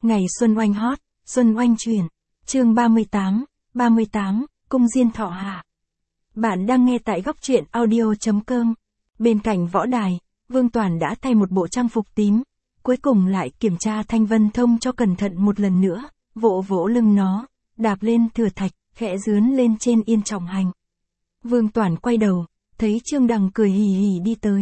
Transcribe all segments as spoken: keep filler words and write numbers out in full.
Ngày Xuân Oanh hot, Xuân Oanh chuyển. Chương ba mươi tám, ba mươi tám, Cung Diên Thọ Hạ. Bạn đang nghe tại góc truyện audio chấm com. Bên cạnh võ đài, Vương Toản đã thay một bộ trang phục tím. Cuối cùng lại kiểm tra Thanh Vân Thông cho cẩn thận một lần nữa, vỗ vỗ lưng nó, đạp lên thừa thạch, khẽ dướn lên trên yên trọng hành. Vương Toản quay đầu, thấy Trương Đằng cười hì hì đi tới.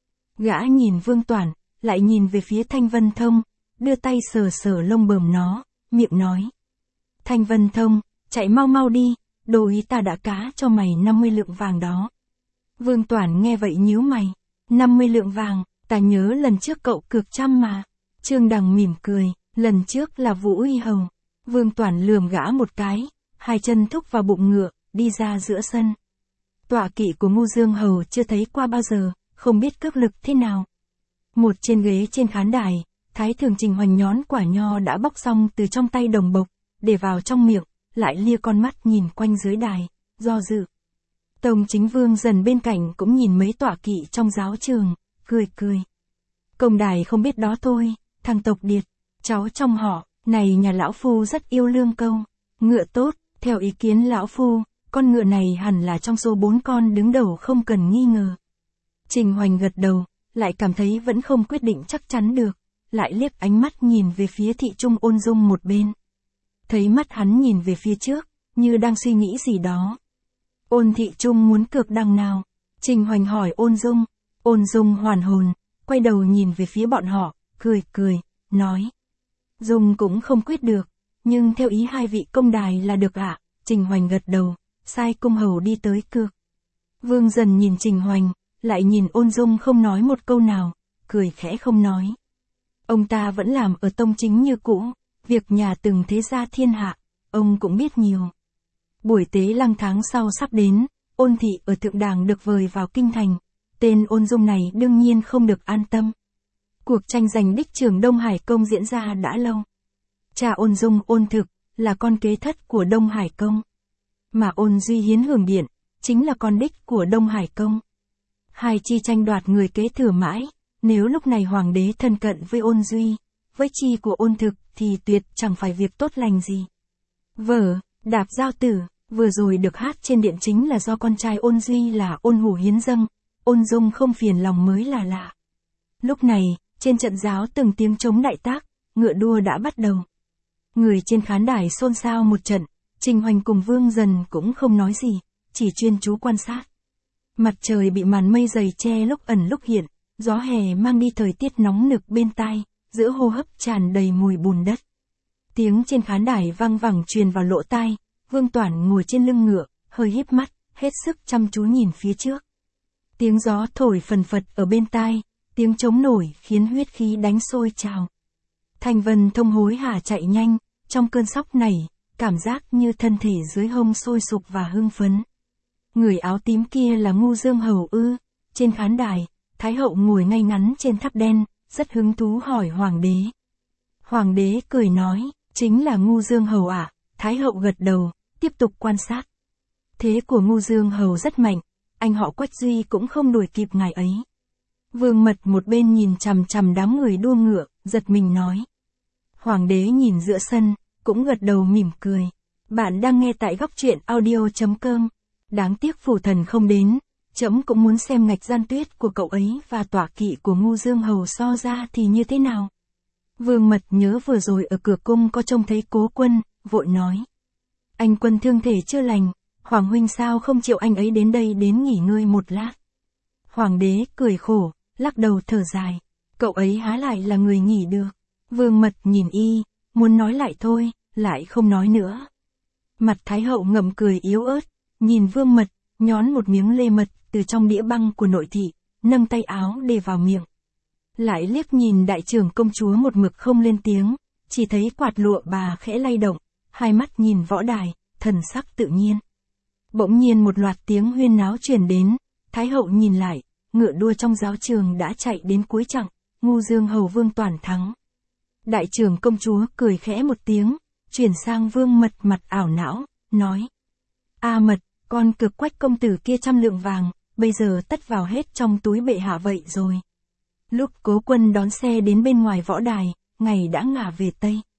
Gã nhìn Vương Toản, lại nhìn về phía Thanh Vân Thông, đưa tay sờ sờ lông bờm nó, miệng nói. Thanh Vân Thông, chạy mau mau đi, đồ ý ta đã cá cho mày năm mươi lượng vàng đó. Vương Toản nghe vậy nhíu mày, năm mươi lượng vàng, ta nhớ lần trước cậu cược trăm mà. Trương Đằng mỉm cười, lần trước là Vũ Uy Hầu. Vương Toản lườm gã một cái, hai chân thúc vào bụng ngựa, đi ra giữa sân. Tọa kỵ của Ngu Dương Hầu chưa thấy qua bao giờ, không biết cước lực thế nào. Một trên ghế trên khán đài, Thái Thường Trình Hoành nhón quả nho đã bóc xong từ trong tay đồng bộc, để vào trong miệng, lại lia con mắt nhìn quanh dưới đài, do dự. Tông Chính Vương Dần bên cạnh cũng nhìn mấy tọa kỵ trong giáo trường, cười cười. Công đài không biết đó thôi, thằng Tộc Điệt, cháu trong họ, này nhà lão phu rất yêu lương câu. Ngựa tốt, theo ý kiến lão phu, con ngựa này hẳn là trong số bốn con đứng đầu không cần nghi ngờ. Trình Hoành gật đầu, lại cảm thấy vẫn không quyết định chắc chắn được, lại liếc ánh mắt nhìn về phía Thị Trung Ôn Dung một bên. Thấy mắt hắn nhìn về phía trước, như đang suy nghĩ gì đó. Ôn Thị Trung muốn cược đằng nào? Trình Hoành hỏi Ôn Dung. Ôn Dung hoàn hồn, quay đầu nhìn về phía bọn họ, cười cười, nói. Dung cũng không quyết được, nhưng theo ý hai vị công đài là được ạ. À? Trình Hoành gật đầu, sai cung hầu đi tới cược. Vương Dần nhìn Trình Hoành, lại nhìn Ôn Dung không nói một câu nào, cười khẽ không nói. Ông ta vẫn làm ở tông chính như cũ, việc nhà từng thế gia thiên hạ, ông cũng biết nhiều. Buổi tế lăng tháng sau sắp đến, Ôn Thị ở Thượng Đàng được vời vào kinh thành, tên Ôn Dung này đương nhiên không được an tâm. Cuộc tranh giành đích trưởng Đông Hải Công diễn ra đã lâu. Cha Ôn Dung Ôn Thực, là con kế thất của Đông Hải Công. Mà Ôn Duy Hiến Hưởng Điện, chính là con đích của Đông Hải Công. Hai chi tranh đoạt người kế thừa mãi, nếu lúc này hoàng đế thân cận với Ôn Duy, với chi của Ôn Thực thì tuyệt chẳng phải việc tốt lành gì. Vở, Đạp Giao Tử, vừa rồi được hát trên điện chính là do con trai Ôn Duy là Ôn Hủ hiến dâng, Ôn Dung không phiền lòng mới là lạ. Lúc này, trên trận giáo từng tiếng trống đại tác, ngựa đua đã bắt đầu. Người trên khán đài xôn xao một trận, Trình Hoành cùng Vương Dần cũng không nói gì, chỉ chuyên chú quan sát. Mặt trời bị màn mây dày che lúc ẩn lúc hiện, gió hè mang đi thời tiết nóng nực bên tai, giữa hô hấp tràn đầy mùi bùn đất. Tiếng trên khán đài vang vẳng truyền vào lỗ tai, Vương Toản ngồi trên lưng ngựa, hơi híp mắt, hết sức chăm chú nhìn phía trước. Tiếng gió thổi phần phật ở bên tai, tiếng trống nổi khiến huyết khí đánh sôi trào. Thanh Vân Thông hối hả chạy nhanh, trong cơn sóc nảy, cảm giác như thân thể dưới hông sôi sục và hưng phấn. Người áo tím kia là Ngu Dương Hầu ư? Trên khán đài, Thái hậu ngồi ngay ngắn trên tháp đen, rất hứng thú hỏi hoàng đế. Hoàng đế cười nói, chính là Ngu Dương Hầu ạ. À? Thái hậu gật đầu, tiếp tục quan sát. Thế của Ngu Dương Hầu rất mạnh, anh họ Quách Duy cũng không đuổi kịp ngài ấy. Vương Mật một bên nhìn chằm chằm đám người đua ngựa, giật mình nói. Hoàng đế nhìn giữa sân, cũng gật đầu mỉm cười. Bạn đang nghe tại góc truyện audio chấm com. Đáng tiếc phủ thần không đến, trẫm cũng muốn xem ngạch gian tuyết của cậu ấy và tọa kỵ của Ngu Dương Hầu so ra thì như thế nào. Vương Mật nhớ vừa rồi ở cửa cung có trông thấy Cố Quân, vội nói. Anh Quân thương thể chưa lành, Hoàng huynh sao không chịu anh ấy đến đây đến nghỉ ngơi một lát. Hoàng đế cười khổ, lắc đầu thở dài. Cậu ấy há lại là người nghỉ được. Vương Mật nhìn y, muốn nói lại thôi, lại không nói nữa. Mặt Thái hậu ngậm cười yếu ớt, nhìn Vương Mật, nhón một miếng lê mật từ trong đĩa băng của nội thị, nâng tay áo để vào miệng. Lại liếc nhìn đại trưởng công chúa một mực không lên tiếng, chỉ thấy quạt lụa bà khẽ lay động, hai mắt nhìn võ đài, thần sắc tự nhiên. Bỗng nhiên một loạt tiếng huyên náo truyền đến, Thái hậu nhìn lại, ngựa đua trong giáo trường đã chạy đến cuối chặng, Ngu Dương Hầu Vương Toản thắng. Đại trưởng công chúa cười khẽ một tiếng, chuyển sang Vương Mật mặt ảo não, nói. A Mật, con cực Quách công tử kia trăm lượng vàng, bây giờ tất vào hết trong túi bệ hạ vậy rồi. Lúc Cố Quân đón xe đến bên ngoài võ đài, ngày đã ngả về Tây.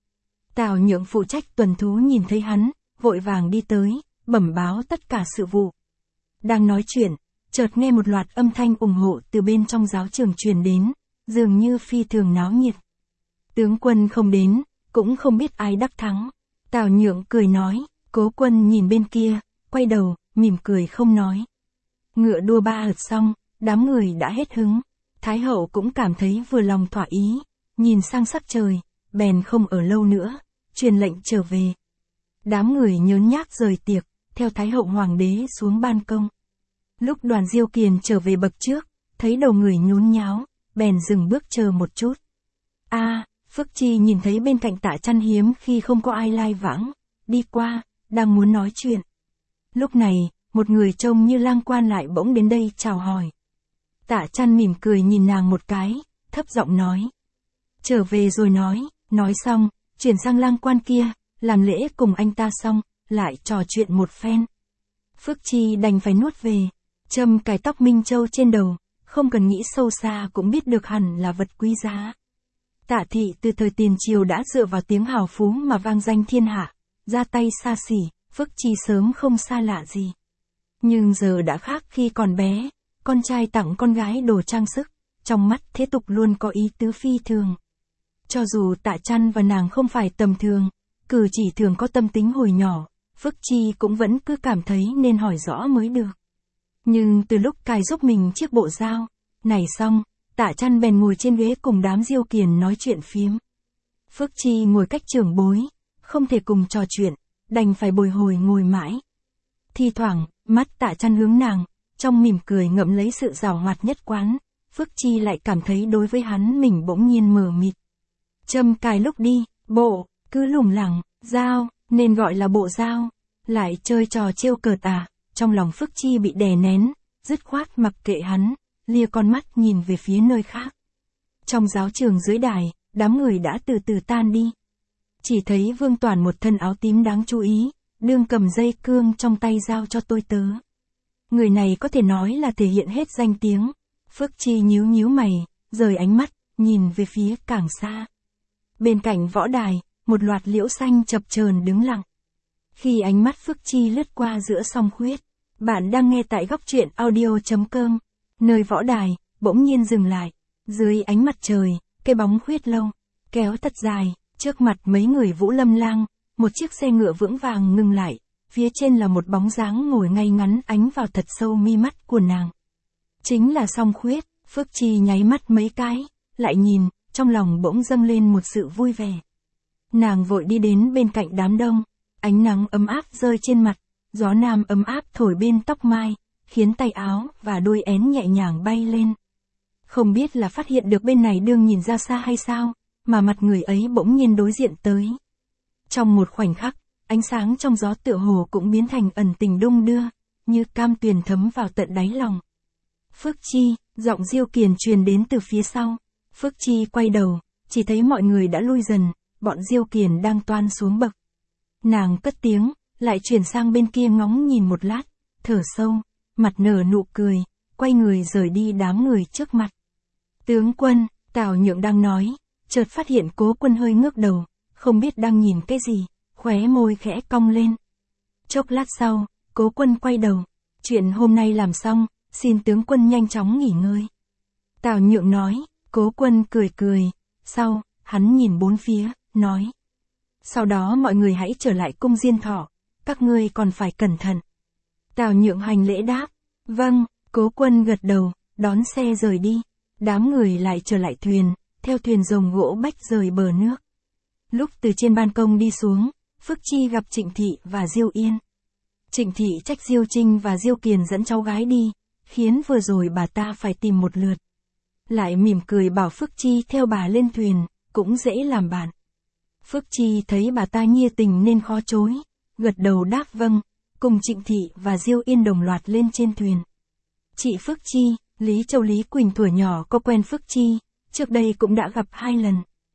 Tào Nhượng phụ trách tuần thú nhìn thấy hắn, vội vàng đi tới, bẩm báo tất cả sự vụ. Đang nói chuyện, chợt nghe một loạt âm thanh ủng hộ từ bên trong giáo trường truyền đến, dường như phi thường náo nhiệt. Tướng quân không đến, cũng không biết ai đắc thắng. Tào Nhượng cười nói, Cố Quân nhìn bên kia, quay đầu, mỉm cười không nói. Ngựa đua ba ợt xong, đám người đã hết hứng. Thái hậu cũng cảm thấy vừa lòng thỏa ý, nhìn sang sắc trời, bèn không ở lâu nữa, truyền lệnh trở về. Đám người nhớn nhác rời tiệc, theo Thái hậu hoàng đế xuống ban công. Lúc Đoàn Diêu Kiền trở về bậc trước, thấy đầu người nhốn nháo, bèn dừng bước chờ một chút. A, à, Phước Chi nhìn thấy bên cạnh Tạ Chăn hiếm khi không có ai lai vãng, đi qua, đang muốn nói chuyện. Lúc này, một người trông như lang quan lại bỗng đến đây chào hỏi. Tạ Chăn mỉm cười nhìn nàng một cái, thấp giọng nói. Trở về rồi nói, nói xong, chuyển sang lang quan kia, làm lễ cùng anh ta xong, lại trò chuyện một phen. Phước Chi đành phải nuốt về, châm cài tóc Minh Châu trên đầu, không cần nghĩ sâu xa cũng biết được hẳn là vật quý giá. Tạ thị từ thời tiền triều đã dựa vào tiếng hào phú mà vang danh thiên hạ, ra tay xa xỉ, Phước Chi sớm không xa lạ gì. Nhưng giờ đã khác khi còn bé, con trai tặng con gái đồ trang sức, trong mắt thế tục luôn có ý tứ phi thường. Cho dù Tạ Chăn và nàng không phải tầm thường, cử chỉ thường có tâm tính hồi nhỏ, Phước Chi cũng vẫn cứ cảm thấy nên hỏi rõ mới được. Nhưng từ lúc cài giúp mình chiếc bộ dao, này xong, Tạ Chăn bèn ngồi trên ghế cùng đám Diêu Kiền nói chuyện phiếm. Phước Chi ngồi cách trưởng bối, không thể cùng trò chuyện, đành phải bồi hồi ngồi mãi. Thi thoảng, mắt Tạ Chăn hướng nàng, trong mỉm cười ngậm lấy sự giảo hoạt nhất quán, Phước Chi lại cảm thấy đối với hắn mình bỗng nhiên mờ mịt. Châm cài lúc đi, bộ, cứ lủng lẳng, dao, nên gọi là bộ dao, lại chơi trò trêu cợt à, trong lòng Phước Chi bị đè nén, dứt khoát mặc kệ hắn, lia con mắt nhìn về phía nơi khác. Trong giáo trường dưới đài, đám người đã từ từ tan đi. Chỉ thấy Vương Toàn một thân áo tím đáng chú ý, đương cầm dây cương trong tay giao cho tôi tớ. Người này có thể nói là thể hiện hết danh tiếng. Phước Chi nhíu nhíu mày, rời ánh mắt, nhìn về phía càng xa. Bên cạnh võ đài, một loạt liễu xanh chập chờn đứng lặng. Khi ánh mắt Phước Chi lướt qua giữa song khuyết, bạn đang nghe tại góc truyện audio chấm com, nơi võ đài, bỗng nhiên dừng lại. Dưới ánh mặt trời, cây bóng khuyết lâu, kéo thật dài, trước mặt mấy người Vũ Lâm Lang, một chiếc xe ngựa vững vàng ngừng lại, phía trên là một bóng dáng ngồi ngay ngắn ánh vào thật sâu mi mắt của nàng. Chính là song khuyết, Phước Chi nháy mắt mấy cái, lại nhìn, trong lòng bỗng dâng lên một sự vui vẻ. Nàng vội đi đến bên cạnh đám đông, ánh nắng ấm áp rơi trên mặt, gió nam ấm áp thổi bên tóc mai, khiến tay áo và đuôi én nhẹ nhàng bay lên. Không biết là phát hiện được bên này đương nhìn ra xa hay sao, mà mặt người ấy bỗng nhiên đối diện tới. Trong một khoảnh khắc, ánh sáng trong gió tựa hồ cũng biến thành ẩn tình đung đưa, như cam tuyền thấm vào tận đáy lòng. Phước Chi, giọng Diêu Kiền truyền đến từ phía sau. Phước Chi quay đầu, chỉ thấy mọi người đã lui dần, bọn Diêu Kiền đang toan xuống bậc. Nàng cất tiếng, lại chuyển sang bên kia ngóng nhìn một lát, thở sâu, mặt nở nụ cười, quay người rời đi đám người trước mặt. Tướng quân, Tào Nhượng đang nói, chợt phát hiện Cố Quân hơi ngước đầu, không biết đang nhìn cái gì, khóe môi khẽ cong lên. Chốc lát sau, Cố Quân quay đầu, chuyện hôm nay làm xong, xin tướng quân nhanh chóng nghỉ ngơi. Tào Nhượng nói, Cố Quân cười cười, sau, hắn nhìn bốn phía, nói. Sau đó mọi người hãy trở lại cung Diên Thọ, các ngươi còn phải cẩn thận. Tào Nhượng hành lễ đáp, vâng, Cố Quân gật đầu, đón xe rời đi. Đám người lại trở lại thuyền, theo thuyền rồng gỗ bách rời bờ nước. Lúc từ trên ban công đi xuống, Phước Chi gặp Trịnh Thị và Diêu Yên. Trịnh Thị trách Diêu Trinh và Diêu Kiền dẫn cháu gái đi, khiến vừa rồi bà ta phải tìm một lượt. Lại mỉm cười bảo Phước Chi theo bà lên thuyền, cũng dễ làm bạn. Phước Chi thấy bà ta nhiệt tình nên khó chối, gật đầu đáp vâng, cùng Trịnh Thị và Diêu Yên đồng loạt lên trên thuyền. Chị Phước Chi, Lý Châu Lý Quỳnh thuở nhỏ có quen Phước Chi, trước đây cũng đã gặp hai lần.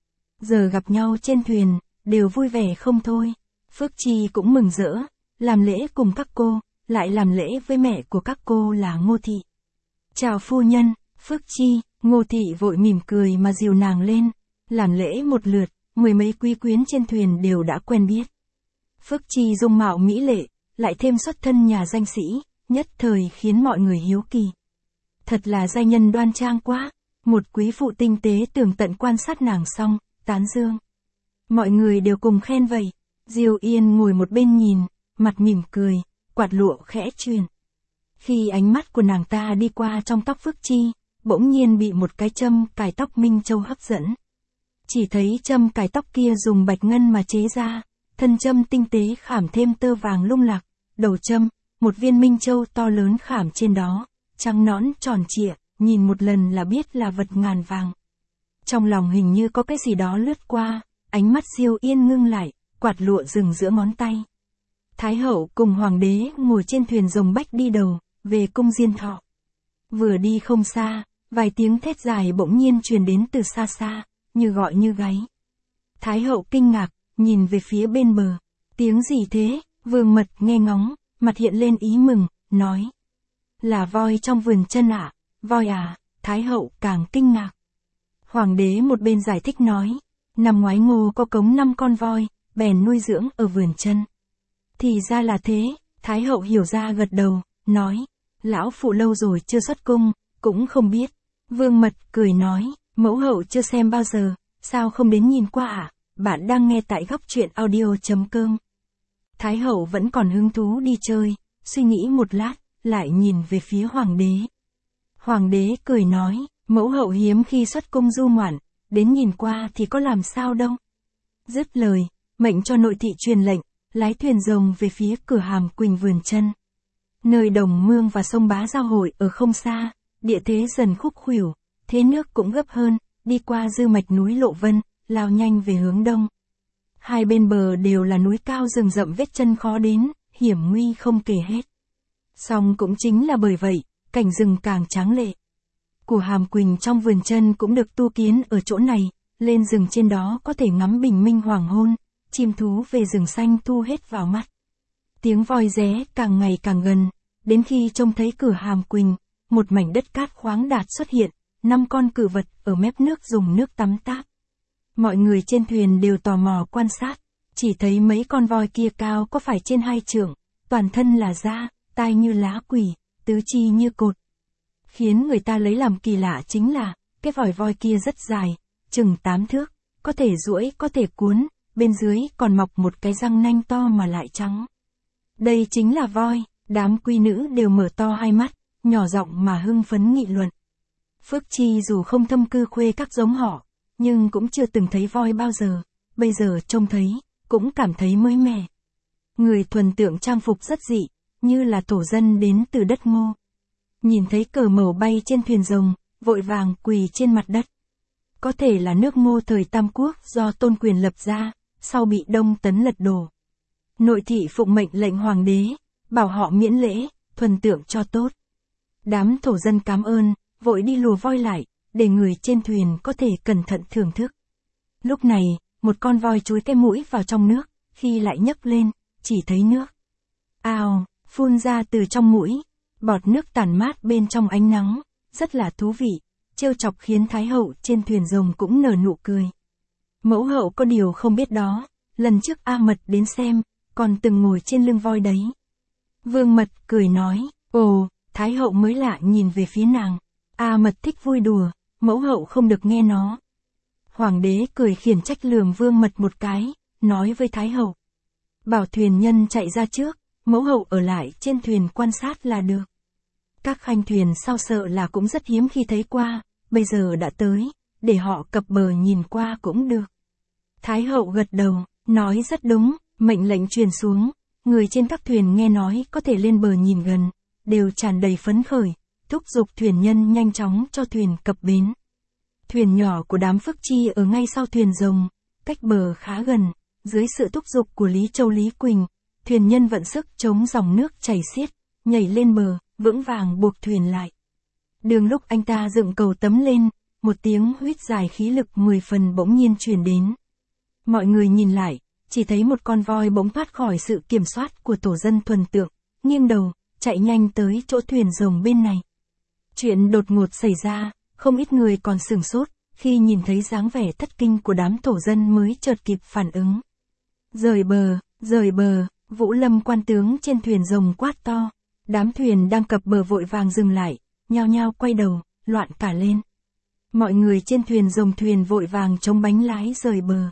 Giờ gặp nhau trên thuyền, đều vui vẻ không thôi. Phước Chi cũng mừng rỡ, làm lễ cùng các cô, lại làm lễ với mẹ của các cô là Ngô Thị. Chào phu nhân, Phước Chi, Ngô Thị vội mỉm cười mà dìu nàng lên, làm lễ một lượt, mười mấy quý quyến trên thuyền đều đã quen biết. Phước Chi dung mạo mỹ lệ, lại thêm xuất thân nhà danh sĩ, nhất thời khiến mọi người hiếu kỳ. Thật là giai nhân đoan trang quá, một quý phụ tinh tế tường tận quan sát nàng xong, tán dương. Mọi người đều cùng khen vậy. Diêu Yên ngồi một bên nhìn, mặt mỉm cười, quạt lụa khẽ truyền. Khi ánh mắt của nàng ta đi qua trong tóc Phước Chi, bỗng nhiên bị một cái châm cài tóc Minh Châu hấp dẫn. Chỉ thấy châm cài tóc kia dùng bạch ngân mà chế ra, thân châm tinh tế khảm thêm tơ vàng lung lạc, đầu châm, một viên Minh Châu to lớn khảm trên đó, trắng nõn tròn trịa, nhìn một lần là biết là vật ngàn vàng. Trong lòng hình như có cái gì đó lướt qua, ánh mắt Diêu Yên ngưng lại, quạt lụa dừng giữa ngón tay. Thái hậu cùng hoàng đế ngồi trên thuyền rồng bách đi đầu, về cung Diên Thọ. Vừa đi không xa, vài tiếng thét dài bỗng nhiên truyền đến từ xa xa, như gọi như gáy. Thái hậu kinh ngạc, nhìn về phía bên bờ. Tiếng gì thế? Vương Mật nghe ngóng, mặt hiện lên ý mừng, nói. Là voi trong vườn chân ạ. À? Voi à? Thái hậu càng kinh ngạc. Hoàng đế một bên giải thích nói. Năm ngoái Ngô có cống năm con voi, bèn nuôi dưỡng ở vườn chân. Thì ra là thế, Thái hậu hiểu ra gật đầu, nói. Lão phụ lâu rồi chưa xuất cung, cũng không biết. Vương Mật cười nói, mẫu hậu chưa xem bao giờ, sao không đến nhìn qua ạ? À? Bạn đang nghe tại góc truyện audio.com. Thái hậu vẫn còn hứng thú đi chơi, suy nghĩ một lát, lại nhìn về phía hoàng đế. Hoàng đế cười nói, mẫu hậu hiếm khi xuất cung du ngoạn, đến nhìn qua thì có làm sao đâu. Dứt lời, mệnh cho nội thị truyền lệnh, lái thuyền rồng về phía cửa Hàm Quỳnh vườn chân. Nơi đồng mương và sông Bá giao hội ở không xa, địa thế dần khúc khuỷu, thế nước cũng gấp hơn, đi qua dư mạch núi Lộ Vân, lao nhanh về hướng đông. Hai bên bờ đều là núi cao rừng rậm vết chân khó đến, hiểm nguy không kể hết. Song cũng chính là bởi vậy, cảnh rừng càng tráng lệ. Của Hàm Quỳnh trong vườn chân cũng được tu kiến ở chỗ này, lên rừng trên đó có thể ngắm bình minh hoàng hôn, chim thú về rừng xanh thu hết vào mắt. Tiếng voi ré càng ngày càng gần, đến khi trông thấy cửa Hàm Quỳnh, một mảnh đất cát khoáng đạt xuất hiện, năm con cự vật ở mép nước dùng nước tắm táp. Mọi người trên thuyền đều tò mò quan sát, chỉ thấy mấy con voi kia cao có phải trên hai trượng, toàn thân là da, tai như lá quỷ, tứ chi như cột. Khiến người ta lấy làm kỳ lạ chính là, cái vòi voi kia rất dài, chừng tám thước, có thể duỗi có thể cuốn, bên dưới còn mọc một cái răng nanh to mà lại trắng. Đây chính là voi, đám quý nữ đều mở to hai mắt, nhỏ giọng mà hưng phấn nghị luận. Phước Chi dù không thâm cư khuê các giống họ, nhưng cũng chưa từng thấy voi bao giờ, bây giờ trông thấy, cũng cảm thấy mới mẻ. Người thuần tượng trang phục rất dị, như là thổ dân đến từ đất Ngô. Nhìn thấy cờ màu bay trên thuyền rồng, vội vàng quỳ trên mặt đất. Có thể là nước Ngô thời Tam Quốc do Tôn Quyền lập ra, sau bị Đông Tấn lật đổ. Nội thị phụng mệnh lệnh hoàng đế, bảo họ miễn lễ, thuần tượng cho tốt. Đám thổ dân cảm ơn, vội đi lùa voi lại, để người trên thuyền có thể cẩn thận thưởng thức. Lúc này, một con voi chúi cái mũi vào trong nước, khi lại nhấc lên, chỉ thấy nước. Ào, phun ra từ trong mũi, bọt nước tản mát bên trong ánh nắng, rất là thú vị, trêu chọc khiến Thái hậu trên thuyền rồng cũng nở nụ cười. Mẫu hậu có điều không biết đó, lần trước A Mật đến xem, còn từng ngồi trên lưng voi đấy. Vương Mật cười nói, ồ, Thái hậu mới lạ nhìn về phía nàng. A Mật thích vui đùa, mẫu hậu không được nghe nó. Hoàng đế cười khiển trách lườm Vương Mật một cái, nói với Thái hậu. Bảo thuyền nhân chạy ra trước, mẫu hậu ở lại trên thuyền quan sát là được. Các khanh thuyền sau sợ là cũng rất hiếm khi thấy qua, bây giờ đã tới, để họ cập bờ nhìn qua cũng được. Thái hậu gật đầu, nói rất đúng, mệnh lệnh truyền xuống, người trên các thuyền nghe nói có thể lên bờ nhìn gần, đều tràn đầy phấn khởi, thúc giục thuyền nhân nhanh chóng cho thuyền cập bến. Thuyền nhỏ của đám Phước Chi ở ngay sau thuyền rồng, cách bờ khá gần, dưới sự thúc giục của Lý Châu Lý Quỳnh, thuyền nhân vận sức chống dòng nước chảy xiết, nhảy lên bờ, vững vàng buộc thuyền lại. Đường lúc anh ta dựng cầu tấm lên, một tiếng huýt dài khí lực mười phần bỗng nhiên truyền đến. Mọi người nhìn lại, chỉ thấy một con voi bỗng thoát khỏi sự kiểm soát của tổ dân thuần tượng, nghiêng đầu, chạy nhanh tới chỗ thuyền rồng bên này. Chuyện đột ngột xảy ra, không ít người còn sửng sốt, khi nhìn thấy dáng vẻ thất kinh của đám thổ dân mới chợt kịp phản ứng. Rời bờ, rời bờ, Vũ Lâm quan tướng trên thuyền rồng quát to. Đám thuyền đang cập bờ vội vàng dừng lại, nhao nhao quay đầu, loạn cả lên. Mọi người trên thuyền rồng thuyền vội vàng chống bánh lái rời bờ.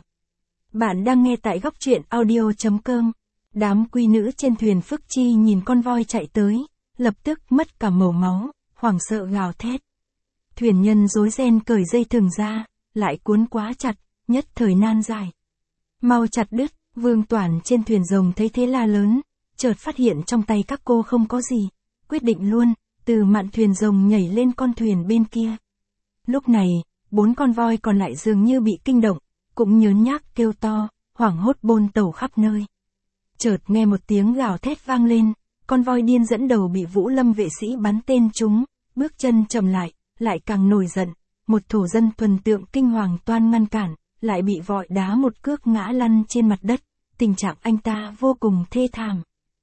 Bạn đang nghe tại góc truyện audio.com. Đám quý nữ trên thuyền Phước Chi nhìn con voi chạy tới, lập tức mất cả màu máu, hoảng sợ gào thét. Thuyền nhân rối ren cởi dây thừng ra, lại cuốn quá chặt, nhất thời nan giải. Mau chặt đứt, Vương Toản trên thuyền rồng thấy thế la lớn, chợt phát hiện trong tay các cô không có gì, quyết định luôn, từ mạn thuyền rồng nhảy lên con thuyền bên kia. Lúc này, bốn con voi còn lại dường như bị kinh động, cũng nhớn nhác kêu to, hoảng hốt bôn tẩu khắp nơi. Chợt nghe một tiếng gào thét vang lên, con voi điên dẫn đầu bị Vũ Lâm vệ sĩ bắn tên trúng, bước chân chậm lại, lại càng nổi giận, một thổ dân thuần tượng kinh hoàng toan ngăn cản, lại bị vọi đá một cước ngã lăn trên mặt đất, tình trạng anh ta vô cùng thê thảm.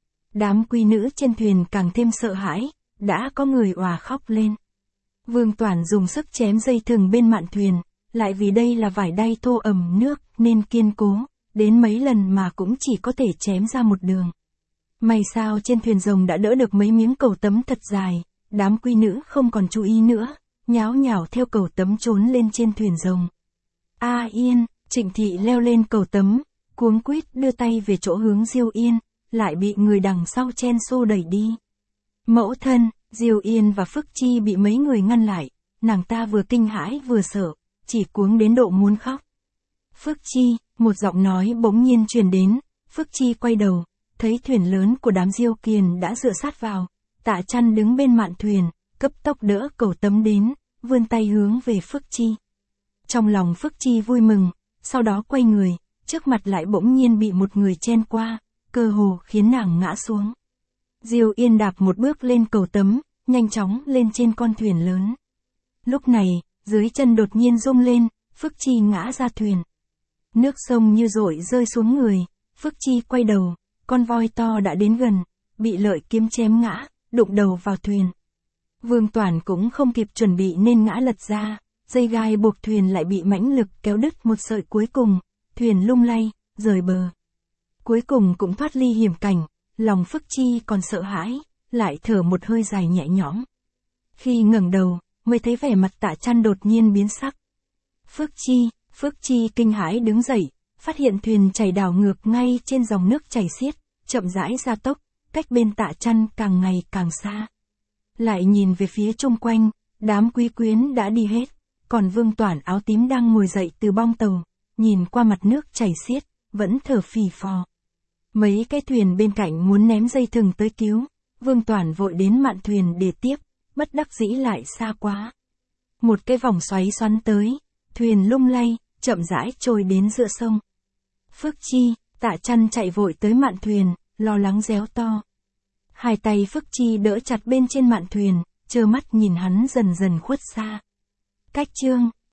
Đám quý nữ trên thuyền càng thêm sợ hãi, đã có người òa khóc lên. Vương Toản dùng sức chém dây thừng bên mạn thuyền, lại vì đây là vải đay thô ẩm nước nên kiên cố, đến mấy lần mà cũng chỉ có thể chém ra một đường. May sao trên thuyền rồng đã đỡ được mấy miếng cầu tấm thật dài, đám quý nữ không còn chú ý nữa, nháo nhào theo cầu tấm trốn lên trên thuyền rồng. A Yên, Trịnh Thị leo lên cầu tấm, cuống quýt đưa tay về chỗ hướng Diêu Yên, lại bị người đằng sau chen xô đẩy đi. Mẫu thân, Diêu Yên và Phước Chi bị mấy người ngăn lại, nàng ta vừa kinh hãi vừa sợ, chỉ cuống đến độ muốn khóc. Phước Chi, một giọng nói bỗng nhiên truyền đến, Phước Chi quay đầu, thấy thuyền lớn của đám Diêu Kiền đã dựa sát vào, Tạ Chăn đứng bên mạn thuyền, cấp tốc đỡ cầu tấm đến, vươn tay hướng về Phước Chi. Trong lòng Phước Chi vui mừng, sau đó quay người, trước mặt lại bỗng nhiên bị một người chen qua, cơ hồ khiến nàng ngã xuống. Diêu Yên đạp một bước lên cầu tấm, nhanh chóng lên trên con thuyền lớn. Lúc này, dưới chân đột nhiên rung lên, Phước Chi ngã ra thuyền. Nước sông như dội rơi xuống người, Phước Chi quay đầu, con voi to đã đến gần, bị lợi kiếm chém ngã, đụng đầu vào thuyền. Vương Toản cũng không kịp chuẩn bị nên ngã lật ra, dây gai buộc thuyền lại bị mãnh lực kéo đứt một sợi cuối cùng, thuyền lung lay, rời bờ. Cuối cùng cũng thoát ly hiểm cảnh, lòng Phước Chi còn sợ hãi, lại thở một hơi dài nhẹ nhõm. Khi ngẩng đầu, mới thấy vẻ mặt Tạ Chăn đột nhiên biến sắc. Phước Chi, Phước Chi kinh hãi đứng dậy, phát hiện thuyền chảy đảo ngược ngay trên dòng nước chảy xiết, chậm rãi gia tốc, cách bên Tạ Chăn càng ngày càng xa. Lại nhìn về phía chung quanh, đám quý quyến đã đi hết, còn Vương Toản áo tím đang ngồi dậy từ bong tàu, nhìn qua mặt nước chảy xiết, vẫn thở phì phò. Mấy cái thuyền bên cạnh muốn ném dây thừng tới cứu, Vương Toản vội đến mạn thuyền để tiếp, bất đắc dĩ lại xa quá. Một cái vòng xoáy xoắn tới, thuyền lung lay, chậm rãi trôi đến giữa sông. Phước Chi, Tạ Chăn chạy vội tới mạn thuyền, lo lắng réo to. Hai tay Phước Chi đỡ chặt bên trên mạn thuyền, trơ mắt nhìn hắn dần dần khuất xa. Cách chương